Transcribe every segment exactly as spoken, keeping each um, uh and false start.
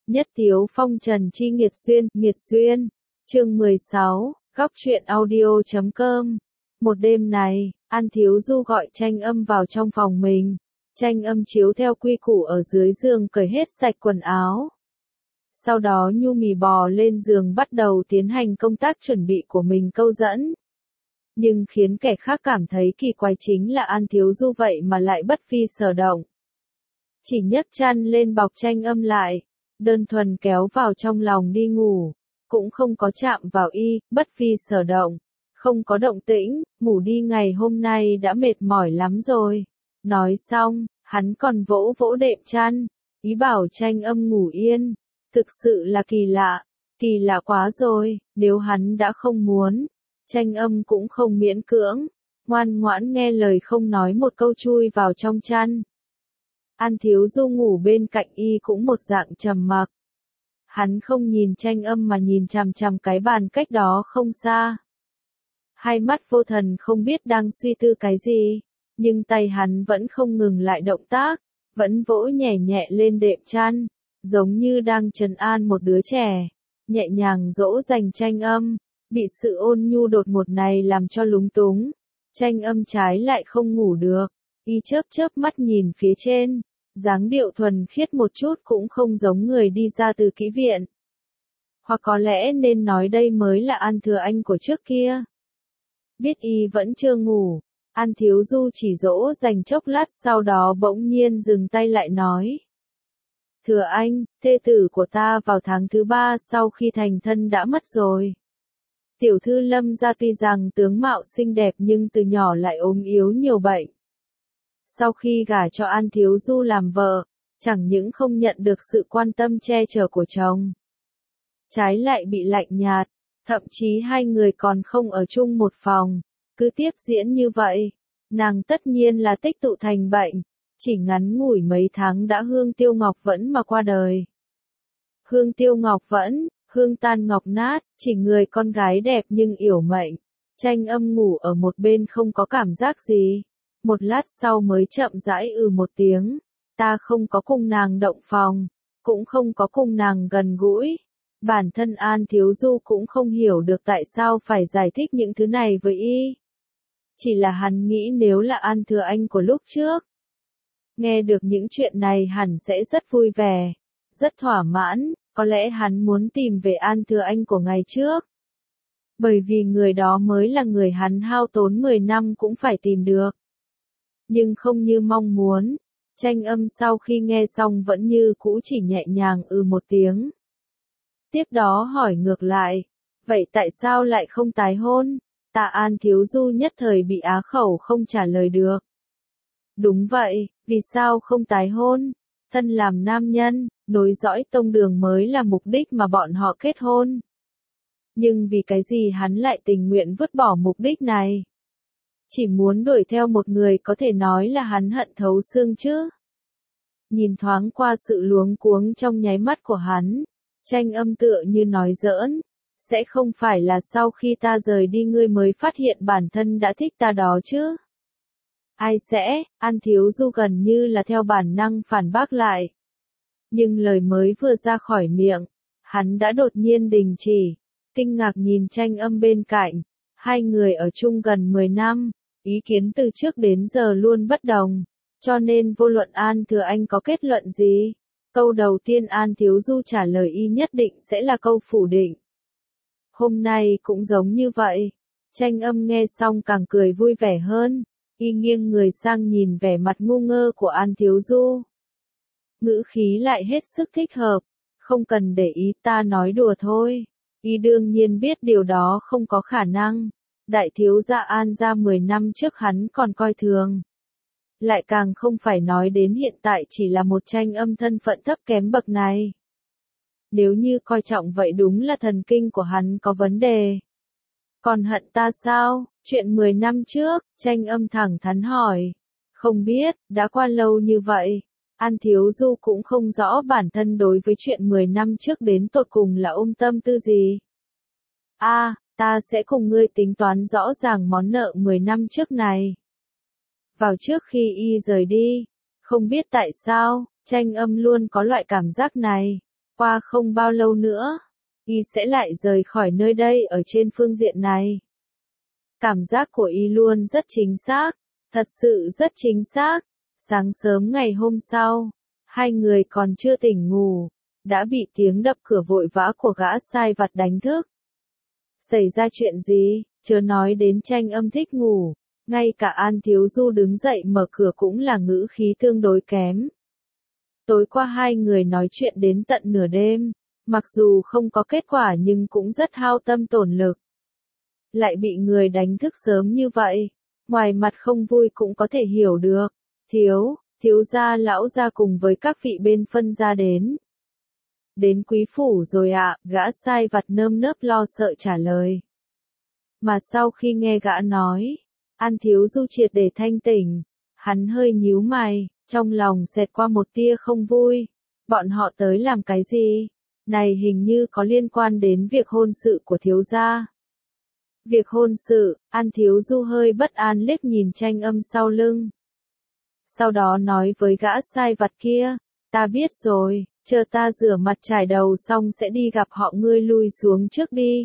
Nhất Tiếu Phong Trần Chi Nghiệt Xuyên, Nghiệt Xuyên, chương mười sáu, góc truyện audio chấm com. Một đêm này, An Thiếu Du gọi Tranh Âm vào trong phòng mình. Tranh Âm chiếu theo quy củ ở dưới giường cởi hết sạch quần áo. Sau đó nhu mì bò lên giường bắt đầu tiến hành công tác chuẩn bị của mình câu dẫn. Nhưng khiến kẻ khác cảm thấy kỳ quái chính là An Thiếu Du vậy mà lại bất phi sở động. Chỉ nhấc chăn lên bọc Tranh Âm lại, đơn thuần kéo vào trong lòng đi ngủ, cũng không có chạm vào y, bất phi sở động, không có động tĩnh, ngủ đi ngày hôm nay đã mệt mỏi lắm rồi. Nói xong, hắn còn vỗ vỗ đệm chăn, ý bảo Tranh Âm ngủ yên. Thực sự là kỳ lạ, kỳ lạ quá rồi, nếu hắn đã không muốn, Tranh Âm cũng không miễn cưỡng, ngoan ngoãn nghe lời không nói một câu chui vào trong chăn. An Thiếu Du ngủ bên cạnh y cũng một dạng trầm mặc. Hắn không nhìn Tranh Âm mà nhìn chằm chằm cái bàn cách đó không xa. Hai mắt vô thần không biết đang suy tư cái gì, nhưng tay hắn vẫn không ngừng lại động tác, vẫn vỗ nhẹ nhẹ lên đệm chăn, giống như đang trấn an một đứa trẻ, nhẹ nhàng dỗ dành Tranh Âm. Bị sự ôn nhu đột ngột này làm cho lúng túng, Tranh Âm trái lại không ngủ được, y chớp chớp mắt nhìn phía trên, dáng điệu thuần khiết một chút cũng không giống người đi ra từ kỹ viện. Hoặc có lẽ nên nói đây mới là An Thừa Anh của trước kia. Biết y vẫn chưa ngủ, An Thiếu Du chỉ dỗ dành chốc lát sau đó bỗng nhiên dừng tay lại nói. Thừa Anh, thê tử của ta vào tháng thứ ba sau khi thành thân đã mất rồi. Tiểu thư Lâm gia tuy rằng tướng mạo xinh đẹp nhưng từ nhỏ lại ốm yếu nhiều bệnh. Sau khi gả cho An Thiếu Du làm vợ, chẳng những không nhận được sự quan tâm che chở của chồng, trái lại bị lạnh nhạt, thậm chí hai người còn không ở chung một phòng. Cứ tiếp diễn như vậy, nàng tất nhiên là tích tụ thành bệnh, chỉ ngắn ngủi mấy tháng đã Hương Tiêu Ngọc Vẫn mà qua đời. Hương Tiêu Ngọc Vẫn, hương tan ngọc nát, chỉ người con gái đẹp nhưng yểu mệnh. Tranh Âm ngủ ở một bên không có cảm giác gì. Một lát sau mới chậm rãi ừ một tiếng. Ta không có cùng nàng động phòng, cũng không có cùng nàng gần gũi. Bản thân An Thiếu Du cũng không hiểu được tại sao phải giải thích những thứ này với y. Chỉ là hắn nghĩ nếu là An Thừa Anh của lúc trước, nghe được những chuyện này hẳn sẽ rất vui vẻ, rất thỏa mãn. Có lẽ hắn muốn tìm về An Thừa Anh của ngày trước. Bởi vì người đó mới là người hắn hao tốn mười năm cũng phải tìm được. Nhưng không như mong muốn, Tranh Âm sau khi nghe xong vẫn như cũ chỉ nhẹ nhàng ừ một tiếng. Tiếp đó hỏi ngược lại, vậy tại sao lại không tái hôn? Ta An Thiếu Du nhất thời bị á khẩu không trả lời được. Đúng vậy, vì sao không tái hôn? Thân làm nam nhân, nối dõi tông đường mới là mục đích mà bọn họ kết hôn. Nhưng vì cái gì hắn lại tình nguyện vứt bỏ mục đích này? Chỉ muốn đuổi theo một người có thể nói là hắn hận thấu xương chứ. Nhìn thoáng qua sự luống cuống trong nháy mắt của hắn, Tranh Âm tựa như nói giỡn. Sẽ không phải là sau khi ta rời đi ngươi mới phát hiện bản thân đã thích ta đó chứ? Ai sẽ? An Thiếu Du gần như là theo bản năng phản bác lại. Nhưng lời mới vừa ra khỏi miệng, hắn đã đột nhiên đình chỉ, kinh ngạc nhìn Tranh Âm bên cạnh. Hai người ở chung gần mười năm, ý kiến từ trước đến giờ luôn bất đồng, cho nên vô luận An Thừa Anh có kết luận gì, câu đầu tiên An Thiếu Du trả lời y nhất định sẽ là câu phủ định. Hôm nay cũng giống như vậy. Tranh Âm nghe xong càng cười vui vẻ hơn, y nghiêng người sang nhìn vẻ mặt ngu ngơ của An Thiếu Du. Ngữ khí lại hết sức thích hợp, không cần để ý, ta nói đùa thôi. Y đương nhiên biết điều đó không có khả năng. Đại thiếu gia An gia mười năm trước hắn còn coi thường. Lại càng không phải nói đến hiện tại chỉ là một Tranh Âm thân phận thấp kém bậc này. Nếu như coi trọng vậy đúng là thần kinh của hắn có vấn đề. Còn hận ta sao? Chuyện mười năm trước, Tranh Âm thẳng thắn hỏi. Không biết, đã qua lâu như vậy. An Thiếu Du cũng không rõ bản thân đối với chuyện mười năm trước đến tột cùng là ôm tâm tư gì. A, à, ta sẽ cùng ngươi tính toán rõ ràng món nợ mười năm trước này. Vào trước khi y rời đi, không biết tại sao, Tranh Âm luôn có loại cảm giác này. Qua không bao lâu nữa, y sẽ lại rời khỏi nơi đây ở trên phương diện này. Cảm giác của y luôn rất chính xác, thật sự rất chính xác. Sáng sớm ngày hôm sau, hai người còn chưa tỉnh ngủ, đã bị tiếng đập cửa vội vã của gã sai vặt đánh thức. Xảy ra chuyện gì, chớ nói đến Tranh Âm thích ngủ, ngay cả An Thiếu Du đứng dậy mở cửa cũng là ngữ khí tương đối kém. Tối qua hai người nói chuyện đến tận nửa đêm, mặc dù không có kết quả nhưng cũng rất hao tâm tổn lực. Lại bị người đánh thức sớm như vậy, ngoài mặt không vui cũng có thể hiểu được. Thiếu, thiếu gia lão gia cùng với các vị bên phân gia đến. Đến quý phủ rồi ạ, gã sai vặt nơm nớp lo sợ trả lời. Mà sau khi nghe gã nói, An Thiếu Du triệt để thanh tỉnh, hắn hơi nhíu mày, trong lòng xẹt qua một tia không vui. Bọn họ tới làm cái gì? Này hình như có liên quan đến việc hôn sự của thiếu gia. Việc hôn sự, An Thiếu Du hơi bất an liếc nhìn Tranh Âm sau lưng. Sau đó nói với gã sai vặt kia, ta biết rồi, chờ ta rửa mặt trải đầu xong sẽ đi gặp họ, ngươi lui xuống trước đi.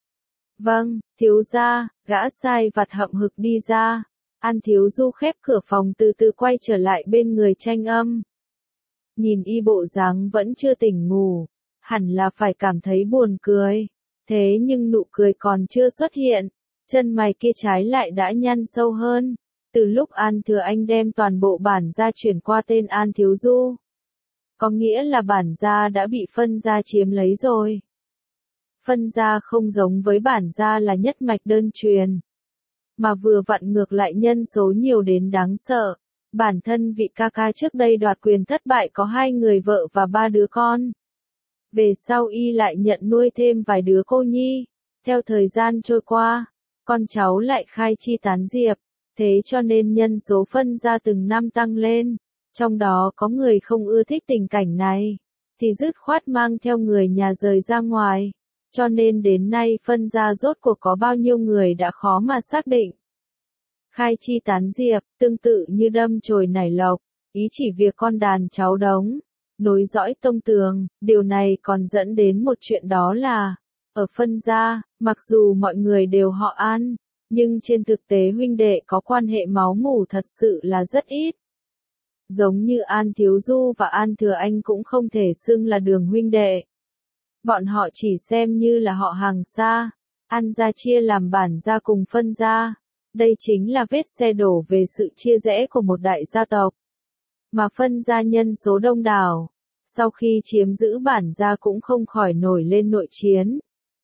Vâng, thiếu gia, gã sai vặt hậm hực đi ra. An Thiếu Du khép cửa phòng từ từ quay trở lại bên người Tranh Âm. Nhìn y bộ dáng vẫn chưa tỉnh ngủ, hẳn là phải cảm thấy buồn cười. Thế nhưng nụ cười còn chưa xuất hiện, chân mày kia trái lại đã nhăn sâu hơn. Từ lúc An Thừa Anh đem toàn bộ bản gia chuyển qua tên An Thiếu Du, có nghĩa là bản gia đã bị phân gia chiếm lấy rồi. Phân gia không giống với bản gia là nhất mạch đơn truyền, mà vừa vặn ngược lại nhân số nhiều đến đáng sợ. Bản thân vị ca ca trước đây đoạt quyền thất bại có hai người vợ và ba đứa con. Về sau y lại nhận nuôi thêm vài đứa cô nhi. Theo thời gian trôi qua, con cháu lại khai chi tán diệp. Thế cho nên nhân số phân gia từng năm tăng lên. Trong đó có người không ưa thích tình cảnh này, thì dứt khoát mang theo người nhà rời ra ngoài. Cho nên đến nay phân gia rốt cuộc có bao nhiêu người đã khó mà xác định. Khai chi tán diệp, tương tự như đâm chồi nảy lộc, ý chỉ việc con đàn cháu đống, nối dõi tông tường. Điều này còn dẫn đến một chuyện, đó là, ở phân gia, mặc dù mọi người đều họ An, nhưng trên thực tế huynh đệ có quan hệ máu mủ thật sự là rất ít. Giống như An Thiếu Du và An Thừa Anh cũng không thể xưng là đường huynh đệ. Bọn họ chỉ xem như là họ hàng xa. An gia chia làm bản gia cùng phân gia. Đây chính là vết xe đổ về sự chia rẽ của một đại gia tộc. Mà phân gia nhân số đông đảo, sau khi chiếm giữ bản gia cũng không khỏi nổi lên nội chiến.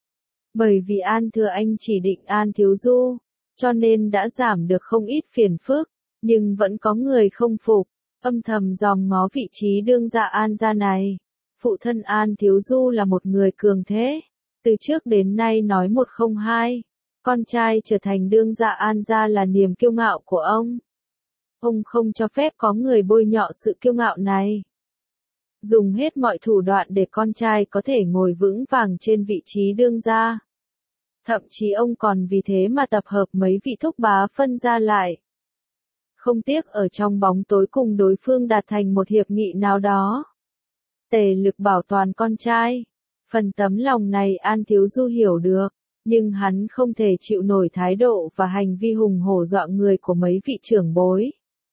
Bởi vì An Thừa Anh chỉ định An Thiếu Du, cho nên đã giảm được không ít phiền phức, nhưng vẫn có người không phục, âm thầm dòm ngó vị trí đương gia An gia này. Phụ thân An Thiếu Du là một người cường thế, từ trước đến nay nói một không hai, con trai trở thành đương gia An gia là niềm kiêu ngạo của ông. Ông không cho phép có người bôi nhọ sự kiêu ngạo này. Dùng hết mọi thủ đoạn để con trai có thể ngồi vững vàng trên vị trí đương gia. Thậm chí ông còn vì thế mà tập hợp mấy vị thúc bá phân gia lại. Không tiếc ở trong bóng tối cùng đối phương đạt thành một hiệp nghị nào đó. Tề lực bảo toàn con trai. Phần tấm lòng này An Thiếu Du hiểu được, nhưng hắn không thể chịu nổi thái độ và hành vi hùng hổ dọa người của mấy vị trưởng bối.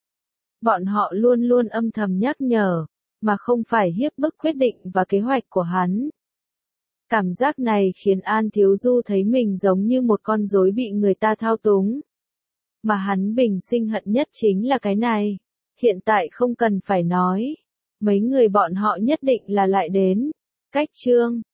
Bọn họ luôn luôn âm thầm nhắc nhở, mà không phải hiếp bức quyết định và kế hoạch của hắn. Cảm giác này khiến An Thiếu Du thấy mình giống như một con rối bị người ta thao túng. Mà hắn bình sinh hận nhất chính là cái này. Hiện tại không cần phải nói, mấy người bọn họ nhất định là lại đến. Cách chương